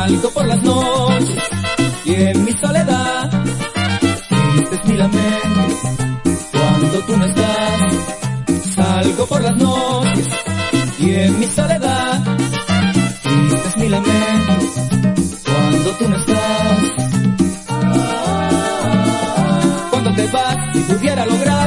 Salgo por las noches y en mi soledad triste es mi lamento cuando tú no estás. Salgo por las noches y en mi soledad triste es mi lamento cuando tú no estás. Cuando te vas, si pudiera lograr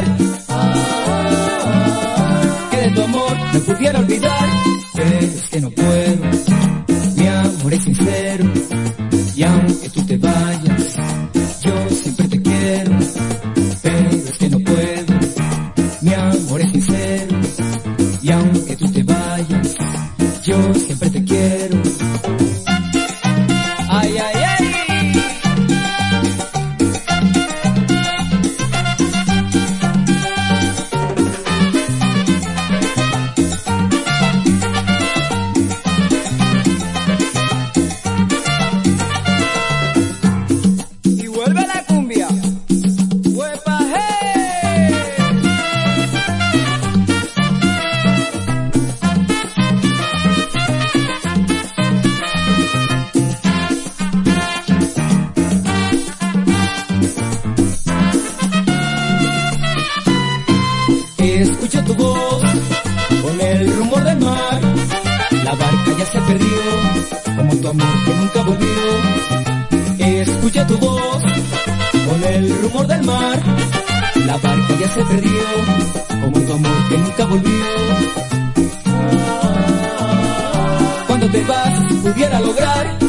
que de tu amor me pudiera olvidar, pero es que no puedo. Mi amor es sincero y aunque tú te vayas, yo siempre te quiero, pero es que no puedo. Mi amor es sincero y aunque tú te vayas, yo siempre te quiero. Ay, ay, ay. Escucho tu voz con el rumor del mar. La barca ya se perdió, como tu amor que nunca volvió. Escucho tu voz con el rumor del mar. La barca ya se perdió, como tu amor que nunca volvió. Cuando te vas, si pudiera lograr